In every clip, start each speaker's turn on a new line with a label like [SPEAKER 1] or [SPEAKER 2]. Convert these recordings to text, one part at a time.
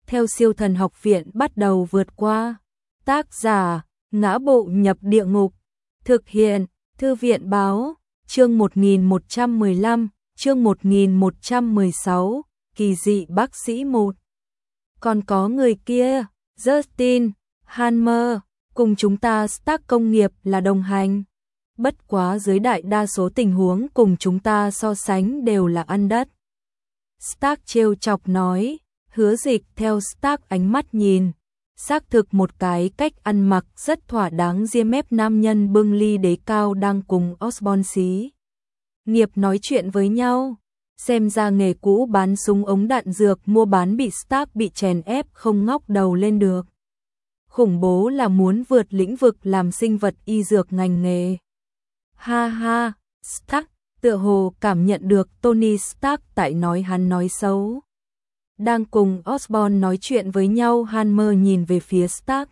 [SPEAKER 1] theo siêu thần học viện bắt đầu vượt qua. Tác giả, ngã bộ nhập địa ngục. Thực hiện, Thư viện báo, chương 1115, chương 1116, kỳ dị bác sĩ 1. Còn có người kia, Justin, Hammer, cùng chúng ta Stark công nghiệp là đồng hành. Bất quá dưới đại đa số tình huống cùng chúng ta so sánh đều là ăn đất. Stark trêu chọc nói, Hứa Dịch theo Stark ánh mắt nhìn. Xác thực một cái cách ăn mặc rất thỏa đáng ria mép nam nhân bưng ly đế cao đang cùng Osborn xí nghiệp nói chuyện với nhau. Xem ra nghề cũ bán súng ống đạn dược mua bán bị Stark bị chèn ép không ngóc đầu lên được. Khủng bố là muốn vượt lĩnh vực làm sinh vật y dược ngành nghề. Ha ha, Stark tựa hồ cảm nhận được Tony Stark tại nói hắn nói xấu. Đang cùng Osborn nói chuyện với nhau, Hammer nhìn về phía Stark.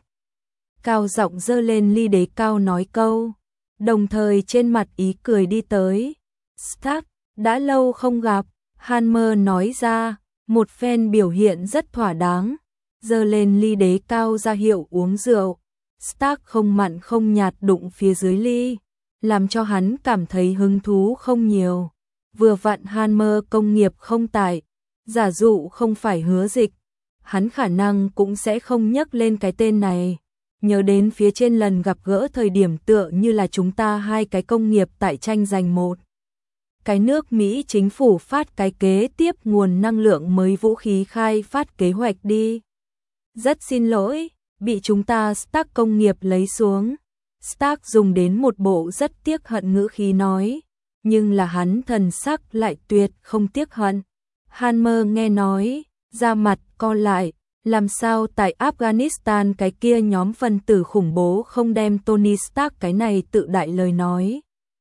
[SPEAKER 1] Cao giọng giơ lên ly đế cao nói câu, đồng thời trên mặt ý cười đi tới. Stark, đã lâu không gặp, Hammer nói ra, một phen biểu hiện rất thỏa đáng, giơ lên ly đế cao ra hiệu uống rượu. Stark không mặn không nhạt đụng phía dưới ly, làm cho hắn cảm thấy hứng thú không nhiều. Vừa vặn Hammer công nghiệp không tải, giả dụ không phải Hứa Dịch, hắn khả năng cũng sẽ không nhắc lên cái tên này. Nhớ đến phía trên lần gặp gỡ thời điểm tựa như là chúng ta hai cái công nghiệp tại tranh giành một cái nước Mỹ chính phủ phát cái kế tiếp nguồn năng lượng mới vũ khí khai phát kế hoạch đi. Rất xin lỗi, bị chúng ta Stark công nghiệp lấy xuống. Stark dùng đến một bộ rất tiếc hận ngữ khí nói, nhưng là hắn thần sắc lại tuyệt không tiếc hận. Hammer nghe nói, da mặt co lại, làm sao tại Afghanistan cái kia nhóm phân tử khủng bố không đem Tony Stark cái này tự đại lời nói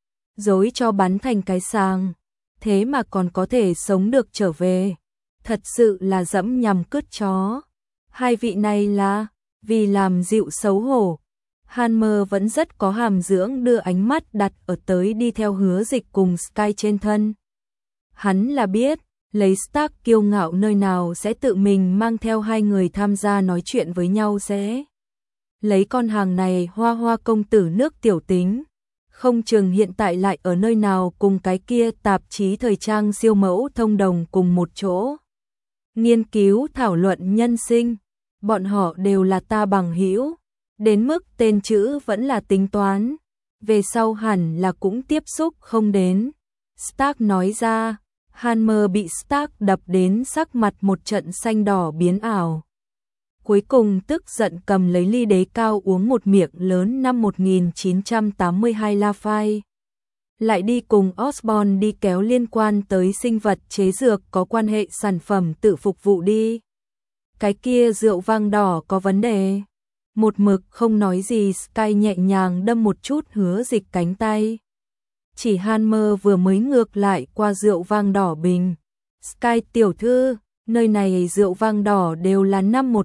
[SPEAKER 1] dối cho bắn thành cái sàng, thế mà còn có thể sống được trở về. Thật sự là dẫm nhằm cứt chó. Hai vị này là, vì làm dịu xấu hổ. Hammer vẫn rất có hàm dưỡng đưa ánh mắt đặt ở tới đi theo Hứa Dịch cùng Sky trên thân. Hắn là biết, lấy Stark kiêu ngạo nơi nào sẽ tự mình mang theo hai người tham gia nói chuyện với nhau sẽ. Lấy con hàng này hoa hoa công tử nước tiểu tính, không chừng hiện tại lại ở nơi nào cùng cái kia tạp chí thời trang siêu mẫu thông đồng cùng một chỗ. Nghiên cứu thảo luận nhân sinh, bọn họ đều là ta bằng hữu, đến mức tên chữ vẫn là tính toán, về sau hẳn là cũng tiếp xúc không đến. Stark nói ra. Hammer bị Stark đập đến sắc mặt một trận xanh đỏ biến ảo. Cuối cùng tức giận cầm lấy ly đế cao uống một miệng lớn. Năm 1982 La Phai lại đi cùng Osborn đi kéo liên quan tới sinh vật chế dược có quan hệ sản phẩm tự phục vụ đi. Cái kia rượu vang đỏ có vấn đề. Một mực không nói gì, Sky nhẹ nhàng đâm một chút Hứa Dịch cánh tay. Chỉ Hammer vừa mới ngược lại qua rượu vang đỏ bình. Sky tiểu thư, nơi này rượu vang đỏ đều là năm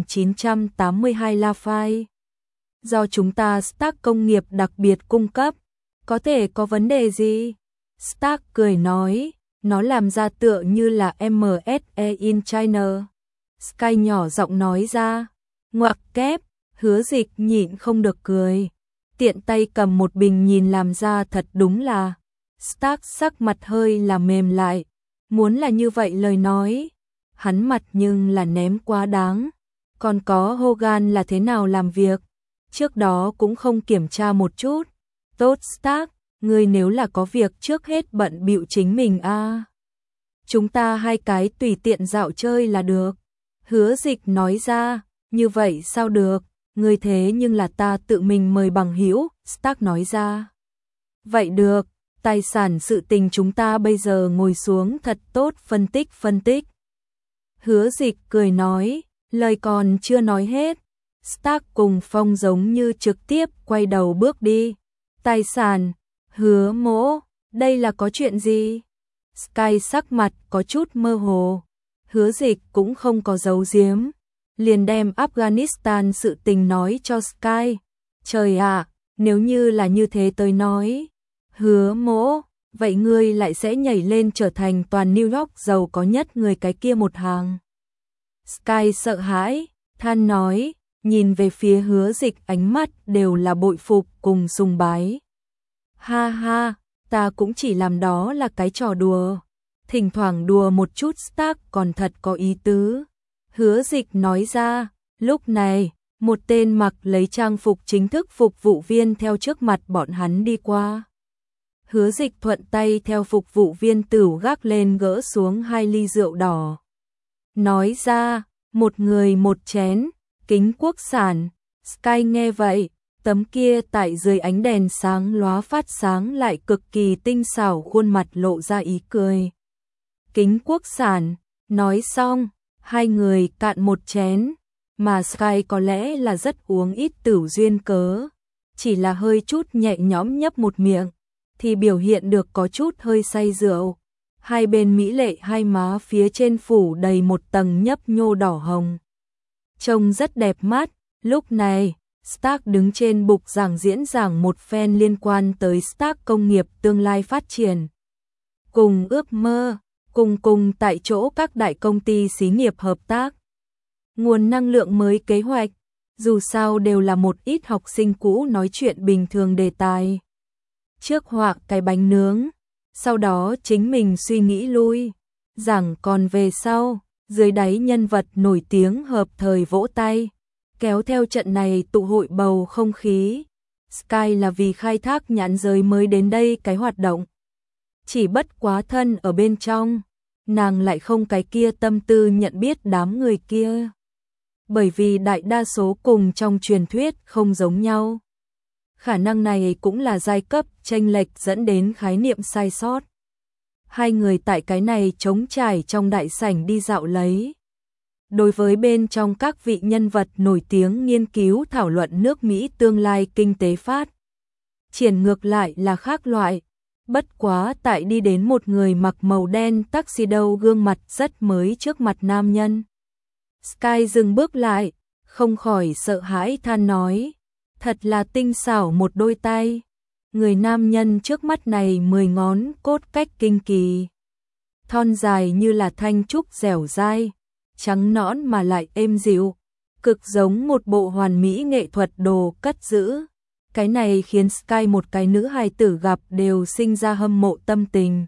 [SPEAKER 1] 1982 La Phai. Do chúng ta Stark công nghiệp đặc biệt cung cấp, có thể có vấn đề gì? Stark cười nói, nó làm ra tựa như là MSE in China. Sky nhỏ giọng nói ra, ngoặc kép, Hứa Dịch nhịn không được cười. Tiện tay cầm một bình nhìn làm ra thật đúng là. Stark sắc mặt hơi là mềm lại. Muốn là như vậy lời nói, hắn mặt nhưng là ném quá đáng. Còn có Hogan là thế nào làm việc, trước đó cũng không kiểm tra một chút. Tốt Stark, ngươi nếu là có việc trước hết bận bịu chính mình a. Chúng ta hai cái tùy tiện dạo chơi là được. Hứa Dịch nói ra, như vậy sao được? Ngươi thế nhưng là ta tự mình mời bằng hữu, Stark nói ra. Vậy được, tài sản sự tình chúng ta bây giờ ngồi xuống thật tốt phân tích. Hứa Dịch cười nói, lời còn chưa nói hết. Stark cùng Phong giống như trực tiếp quay đầu bước đi. Tài sản, Hứa Mỗ, đây là có chuyện gì? Sky sắc mặt có chút mơ hồ. Hứa Dịch cũng không có giấu giếm, liền đem Afghanistan sự tình nói cho Sky. Trời ạ, nếu như là như thế tôi nói, Hứa Mỗ, vậy ngươi lại sẽ nhảy lên trở thành toàn New York giàu có nhất người cái kia một hàng. Sky sợ hãi, than nói, nhìn về phía Hứa Dịch ánh mắt đều là bội phục cùng sùng bái. Ha ha, ta cũng chỉ làm đó là cái trò đùa. Thỉnh thoảng đùa một chút Stark còn thật có ý tứ. Hứa Dịch nói ra, lúc này, một tên mặc lấy trang phục chính thức phục vụ viên theo trước mặt bọn hắn đi qua. Hứa Dịch thuận tay theo phục vụ viên tửu gác lên gỡ xuống 2 ly rượu đỏ. Nói ra, một người một chén, kính quốc sản. Sky nghe vậy, tấm kia tại dưới ánh đèn sáng lóa phát sáng lại cực kỳ tinh xảo khuôn mặt lộ ra ý cười. Kính quốc sản, nói xong, hai người cạn một chén, mà Sky có lẽ là rất uống ít tửu duyên cớ, chỉ là hơi chút nhẹ nhõm nhấp một miệng, thì biểu hiện được có chút hơi say rượu. Hai bên mỹ lệ hai má phía trên phủ đầy một tầng nhấp nhô đỏ hồng. Trông rất đẹp mắt, lúc này, Stark đứng trên bục giảng diễn giảng một phen liên quan tới Stark công nghiệp tương lai phát triển. Cùng ước mơ, cùng tại chỗ các đại công ty xí nghiệp hợp tác. Nguồn năng lượng mới kế hoạch, dù sao đều là một ít học sinh cũ nói chuyện bình thường đề tài. Trước họa cái bánh nướng, sau đó chính mình suy nghĩ lui, rằng còn về sau, dưới đáy nhân vật nổi tiếng hợp thời vỗ tay, kéo theo trận này tụ hội bầu không khí. Sky là vì khai thác nhãn giới mới đến đây cái hoạt động. Chỉ bất quá thân ở bên trong, nàng lại không cái kia tâm tư nhận biết đám người kia. Bởi vì đại đa số cùng trong truyền thuyết không giống nhau. Khả năng này cũng là giai cấp chênh lệch dẫn đến khái niệm sai sót. Hai người tại cái này trống trải trong đại sảnh đi dạo lấy. Đối với bên trong các vị nhân vật nổi tiếng nghiên cứu thảo luận nước Mỹ tương lai kinh tế phát triển ngược lại là khác loại. Bất quá tại đi đến một người mặc màu đen tuxedo gương mặt rất mới trước mặt nam nhân. Sky dừng bước lại, không khỏi sợ hãi than nói, thật là tinh xảo một đôi tay. Người nam nhân trước mắt này 10 ngón cốt cách kinh kỳ. Thon dài như là thanh trúc dẻo dai, trắng nõn mà lại êm dịu, cực giống một bộ hoàn mỹ nghệ thuật đồ cất giữ. Cái này khiến Sky một cái nữ hài tử gặp đều sinh ra hâm mộ tâm tình.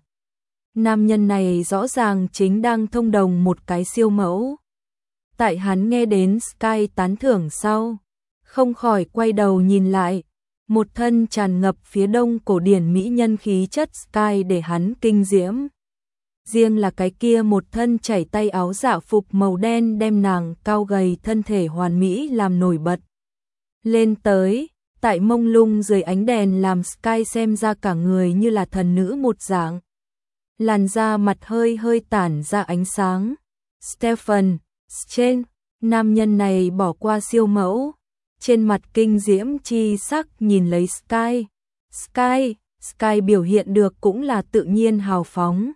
[SPEAKER 1] Nam nhân này rõ ràng chính đang thông đồng một cái siêu mẫu. Tại hắn nghe đến Sky tán thưởng sau, không khỏi quay đầu nhìn lại, một thân tràn ngập phía đông cổ điển mỹ nhân khí chất Sky để hắn kinh diễm. Riêng là cái kia một thân chảy tay áo dạ phục màu đen đem nàng cao gầy thân thể hoàn mỹ làm nổi bật. Lên tới, tại mông lung dưới ánh đèn làm Sky xem ra cả người như là thần nữ một dạng. Làn da mặt hơi hơi tản ra ánh sáng. Stephen Strange, nam nhân này bỏ qua siêu mẫu, trên mặt kinh diễm chi sắc nhìn lấy Sky. Sky biểu hiện được cũng là tự nhiên hào phóng.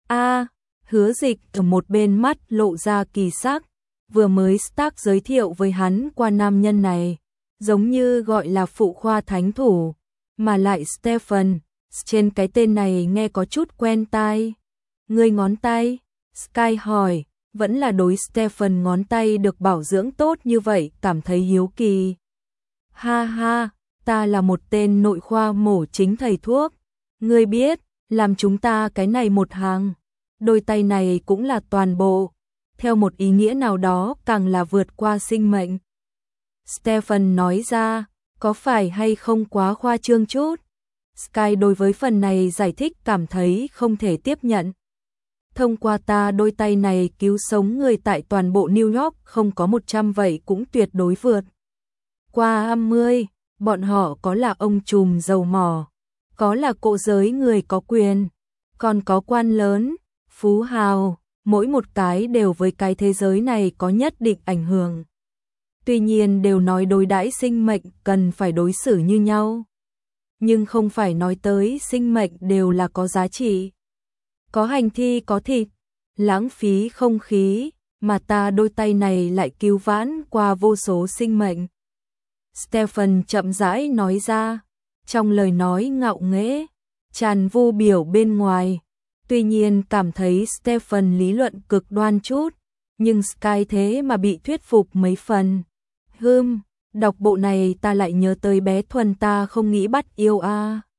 [SPEAKER 1] Hứa Dịch ở một bên mắt lộ ra kỳ sắc, vừa mới Stark giới thiệu với hắn qua nam nhân này, giống như gọi là phụ khoa thánh thủ, mà lại Stephen, trên cái tên này nghe có chút quen tai. Ngươi ngón tay? Sky hỏi, vẫn là đối Stephen ngón tay được bảo dưỡng tốt như vậy cảm thấy hiếu kỳ. Ha ha, ta là một tên nội khoa mổ chính thầy thuốc. Ngươi biết, làm chúng ta cái này một hàng, đôi tay này cũng là toàn bộ, theo một ý nghĩa nào đó càng là vượt qua sinh mệnh. Stephen nói ra, có phải hay không quá khoa trương chút? Sky đối với phần này giải thích cảm thấy không thể tiếp nhận. Thông qua ta đôi tay này cứu sống người tại toàn bộ New York không có 100 vậy cũng tuyệt đối vượt qua 20, bọn họ có là ông trùm dầu mỏ, có là cộ giới người có quyền, còn có quan lớn, phú hào, mỗi một cái đều với cái thế giới này có nhất định ảnh hưởng. Tuy nhiên đều nói đối đãi sinh mệnh cần phải đối xử như nhau, nhưng không phải nói tới sinh mệnh đều là có giá trị. Có hành thi có thịt, lãng phí không khí, mà ta đôi tay này lại cứu vãn qua vô số sinh mệnh. Stephen chậm rãi nói ra, trong lời nói ngạo nghễ, tràn vu biểu bên ngoài. Tuy nhiên cảm thấy Stephen lý luận cực đoan chút, nhưng Sky thế mà bị thuyết phục mấy phần. Đọc bộ này ta lại nhớ tới bé Thuần ta không nghĩ bắt yêu a.